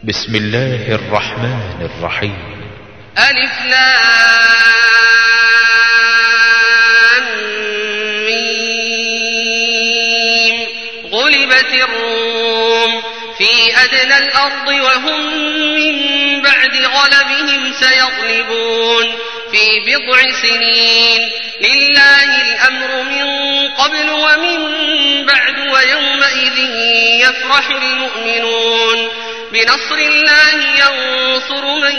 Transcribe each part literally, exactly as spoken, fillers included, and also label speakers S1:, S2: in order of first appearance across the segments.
S1: بسم الله الرحمن الرحيم.
S2: ألف لام ميم. غلبت الروم في أدنى الأرض وهم من بعد غلبهم سيغلبون في بضع سنين. لله الأمر من قبل ومن بعد ويومئذ يفرح المؤمنون. بنصر الله ينصر من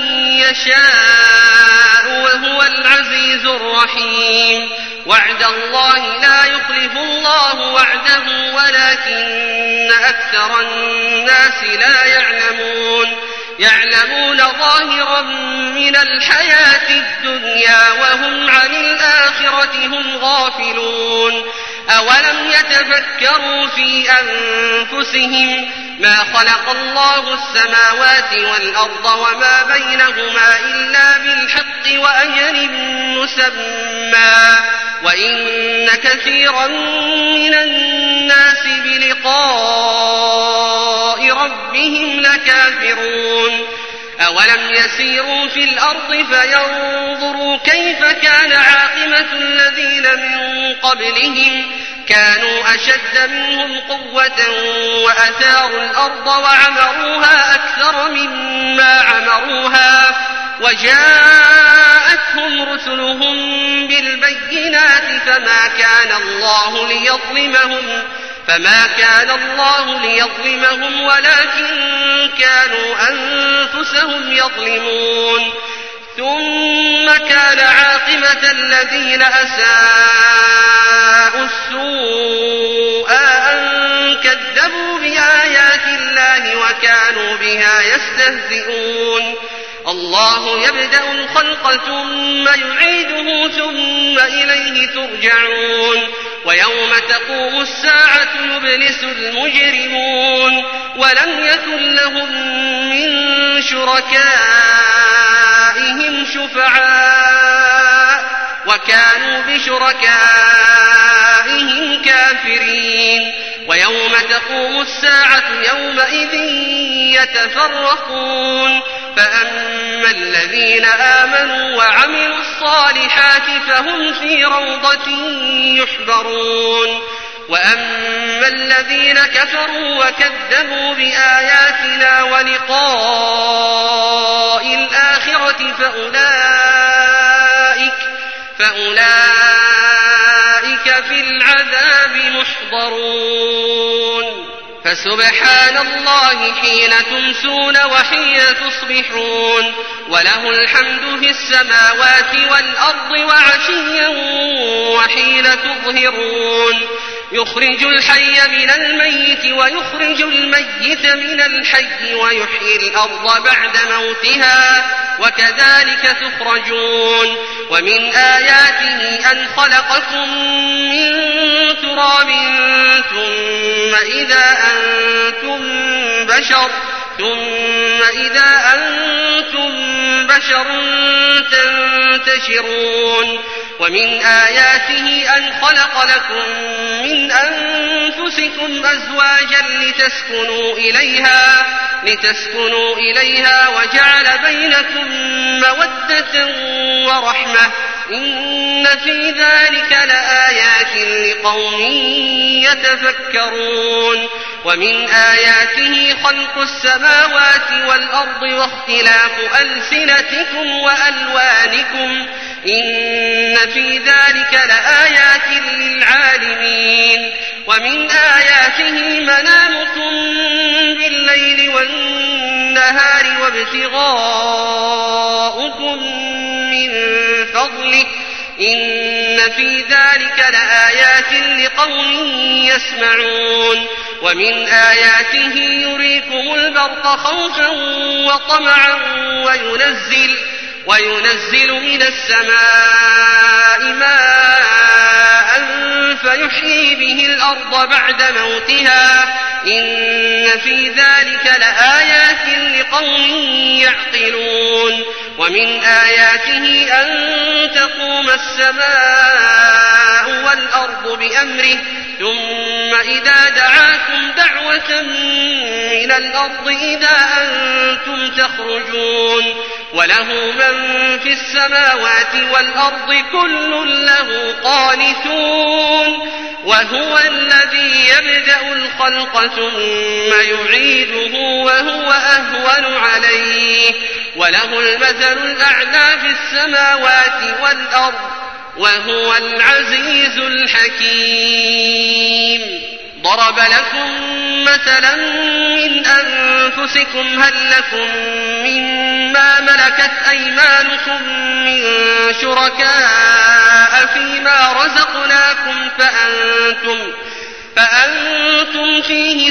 S2: يشاء وهو العزيز الرحيم. وعد الله لا يخلف الله وعده ولكن أكثر الناس لا يعلمون. يعلمون ظاهرا من الحياة الدنيا وهم عن الآخرة هم غافلون. أولم يتفكروا في أنفسهم ما خلق الله السماوات والأرض وما بينهما إلا بالحق وأجل مسمى وإن كثيرا من الناس بلقاء ربهم لكافرون. أولم يسيروا في الأرض فينظروا كيف كان عاقبة الذين من قبلهم كانوا أشد منهم قوة وأثاروا الأرض وعمروها أكثر مما عمروها وجاءتهم رسلهم بالبينات فما كان الله ليظلمهم فما كان الله ليظلمهم ولكن كانوا أنفسهم يظلمون. ثم كان عاقبة الذين أساءوا السوء أن كذبوا بآيات الله وكانوا بها يستهزئون. الله يبدأ الخلق ثم يعيده ثم إليه ترجعون. ويوم تقوم الساعة يبلس المجرمون ولم يكن لهم من شركائهم شفعاء وكانوا بشركائهم كافرين. ويوم تقوم الساعة يومئذ يتفرقون فأما الذين آمنوا وعملوا الصالحات فهم في روضة يحبرون وأما الذين كفروا وكذبوا بآياتنا ولقاء الآخرة فأولئك, فأولئك في العذاب محضرون. فسبحان الله حين تمسون وحين تصبحون وله الحمد في السماوات والأرض وعشيا وحين تظهرون. يخرج الحي من الميت ويخرج الميت من الحي ويحيي الأرض بعد موتها وكذلك تخرجون. ومن آياته أن خلقكم من تراب ثم إذا أنتم بشر ثم إذا أنتم بشر تنتشرون. ومن آياته أن خلق لكم من أنفسكم أزواجا لتسكنوا إليها, لتسكنوا إليها وجعل بينكم مودة ورحمة إن في ذلك لآيات لقوم يتفكرون. ومن آياته خلق السماوات والأرض واختلاف ألسنتكم وألوانكم إن في ذلك لآيات للعالمين. ومن آياته منامكم بالليل والنهار وابتغاؤكم من فضله إن في ذلك لآيات لقوم يسمعون. ومن آياته يريكم البرق خوفا وطمعا وينزل وينزل من السماء ماء فيحيي به الأرض بعد موتها إن في ذلك لآيات لقوم يعقلون. ومن آياته أن تقوم السماء والأرض بأمره ثم إذا دعاكم دعوة من الأرض إذا أنتم أنتم تخرجون وله من في السماوات والأرض كل له قانتون وهو الذي يبدأ الخلق ثم يعيده وهو أهون عليه وله المثل الأعلى في السماوات والأرض وهو العزيز الحكيم. ضرب لكم مثلا من أنفسكم هل لكم مما ملكت أيمانكم من شركاء فيما رزقناكم فأنتم, فأنتم فيه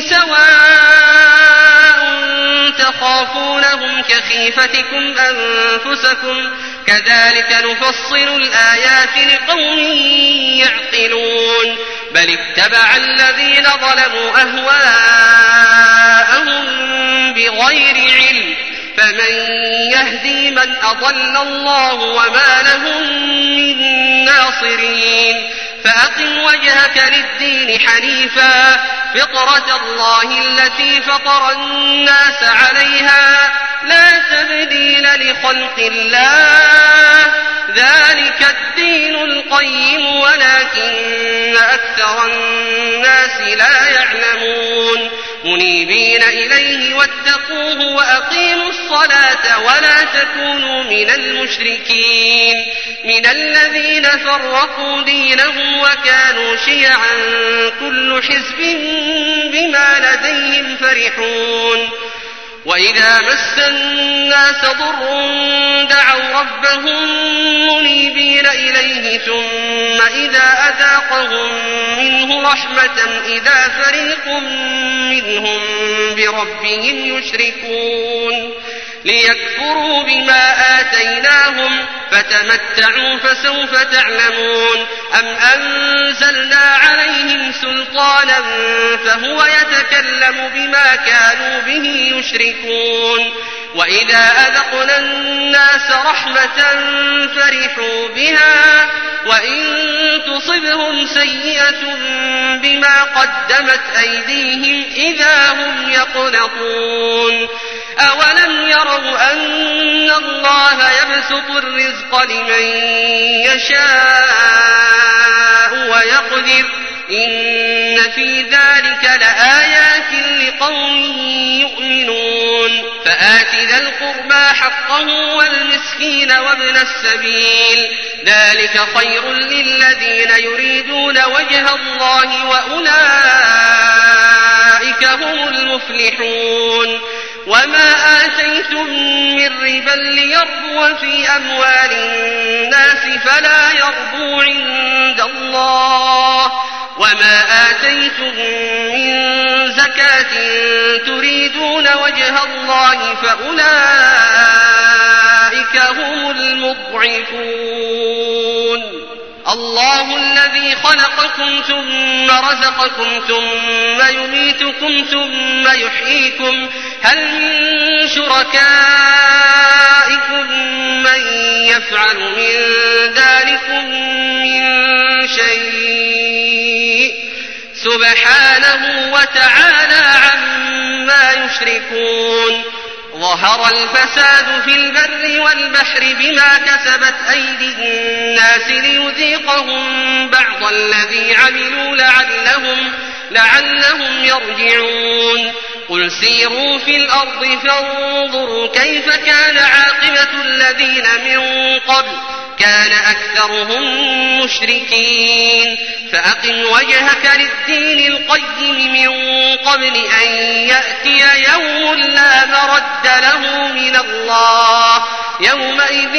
S2: سواء تخافونهم كخيفتكم أنفسكم كذلك نفصل الآيات لقوم يعقلون. بل اتبع الذين ظلموا أهواءهم بغير علم فمن يهدي من أضل الله وما لهم من ناصرين. فأقم وجهك للدين حنيفا فطرة الله التي فطر الناس عليها لا تبديل لخلق الله ذلك الدين القيم ولكن أكثر الناس لا يعلمون. منيبين إليه واتقوه وأقيموا الصلاة ولا تكونوا من المشركين من الذين فرقوا دينهم وكانوا شيعا كل حزب بما لديهم فرحون. وإذا مس الناس ضر دعوا ربهم منيبين إليه ثم إذا أذاقهم منه رحمة إذا فريق منهم بربهم يشركون. ليكفروا بما آتيناهم فتمتعوا فسوف تعلمون. أم أنزلنا عليهم سلطانا فهو يتكلم بما كانوا به يشركون. وإذا أذقنا الناس رحمة فرحوا بها وإن تصبهم سيئة بما قدمت أيديهم إذا هم يقنطون. أولم يروا أن الله يبسط الرزق لمن يشاء ويقدر إن في ذلك لآيات لقوم يؤمنون. فآت ذا القربى حقه والمسكين وابن السبيل ذلك خير للذين يريدون وجه الله وأولئك هم المفلحون. وما آتيتم من ربا ليربو في أموال الناس فلا يربو عند الله وما آتيتم من زكاة تريدون وجه الله فأولئك هم المضعفون. الله الذي خلقكم ثم رزقكم ثم يميتكم ثم يحييكم هل من شركائكم من يفعل من ذلكم من شيء سبحانه وتعالى عما يشركون. ظهر الفساد في البر والبحر بما كسبت أيدي الناس ليذيقهم بعض الذي عملوا لعلهم, لعلهم يرجعون. قل سيروا في الأرض فانظروا كيف كان عاقبة الذين من قبل كان أكثرهم مشركين. فأقم وجهك للدين القيم من قبل أن يأتي يوم لا مرد له من الله يومئذ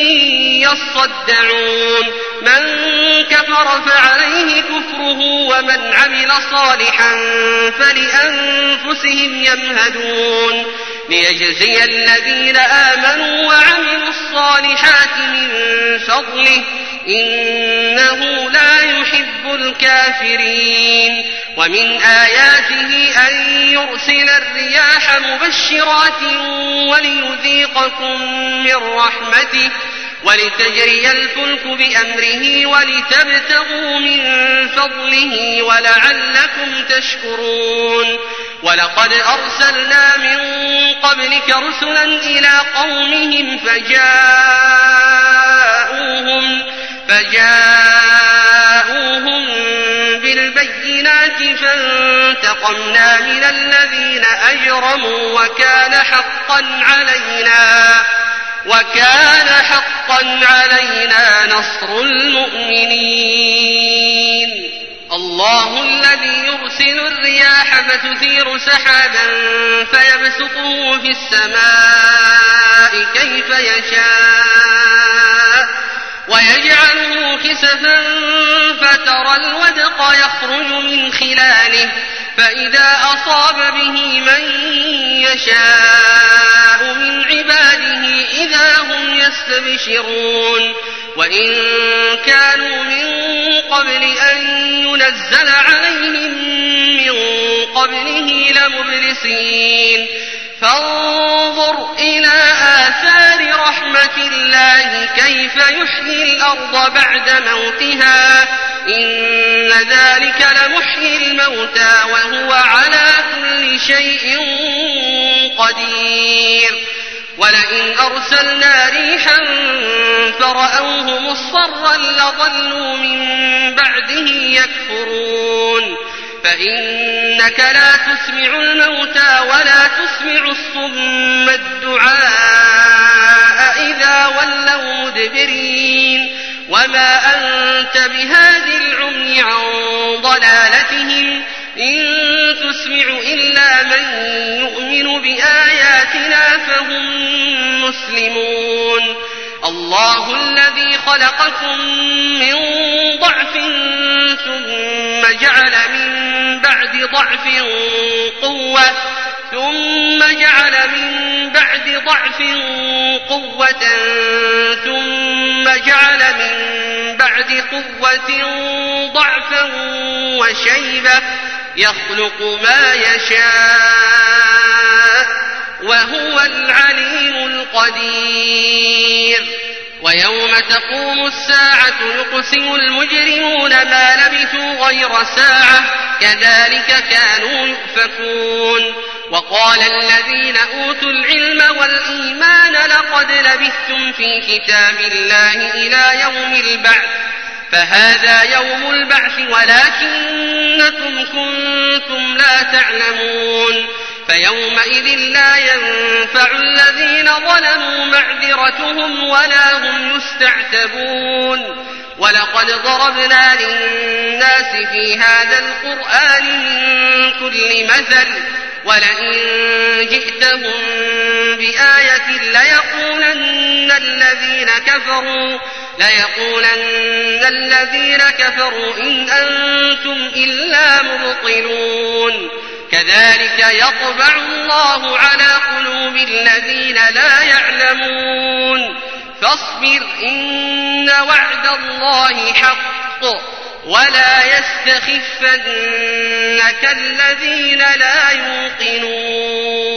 S2: يصدعون. من كفر فعليه كفره ومن عمل صالحا فلأنفسهم يمهدون. ليجزي الذين آمنوا وعملوا الصالحات من فضله إنه لا يحب الكافرين. ومن آياته أن يرسل الرياح مبشرات وليذيقكم من رحمته ولتجري الفلك بأمره ولتبتغوا من فضله ولعلكم تشكرون. ولقد أرسلنا من قبلك رسلا إلى قومهم فجاءوهم, فجاءوهم بالبينات فانتقمنا من الذين أجرموا وكان حقا علينا وكان حقا علينا نصر المؤمنين. الله الذي يرسل الرياح فتثير سحابا فيبسطه في السماء كيف يشاء ويجعله كسفا فترى الودق يخرج من خلاله فإذا أصاب به من يشاء من عباده إذا هم يستبشرون. وإن كانوا من قبل أن ينزل عليهم من قبله لمبلسين. فانظر إلى آثار رحمة الله كيف يحيي الأرض بعد موتها إن ذلك لمحيي الموتى وهو على كل شيء قدير. ولئن أرسلنا ريحا فرأوه مصفرا لظلوا من بعده يكفرون. فإنك لا تسمع الموتى ولا تسمع الصم الدعاء إذا ولوا مدبرين وما أنت بهاد العمي عن ضلالتهم إن تسمع إلا من يؤمن بآياتنا فهم مسلمون. الله الذي خلقكم من ضعف ثم جعل من بعد ضعف قوة ثم جعل من بعد ضعف قوة ثم جعل من بعد قوة ضعفا وشيبة يخلق ما يشاء وهو العليم القدير. ويوم تقوم الساعة يقسم المجرمون ما لبثوا غير ساعة كذلك كانوا يؤفكون. وقال الذين أوتوا العلم والإيمان لقد لبثتم في كتاب الله إلى يوم البعث فهذا يوم البعث ولكنكم كنتم لا تعلمون. فيومئذ لا ينفع الذين ظلموا معذرتهم ولا هم يستعتبون. ولقد ضربنا للناس في هذا القرآن من كل مثل ولئن جئتهم بآية ليقولن الذين كفروا ليقولن الذين كفروا إن أنتم إلا مبطلون. كذلك يطبع الله على قلوب الذين لا يعلمون. فاصبر إن وعد الله حق ولا يستخفنك الذين لا يوقنون.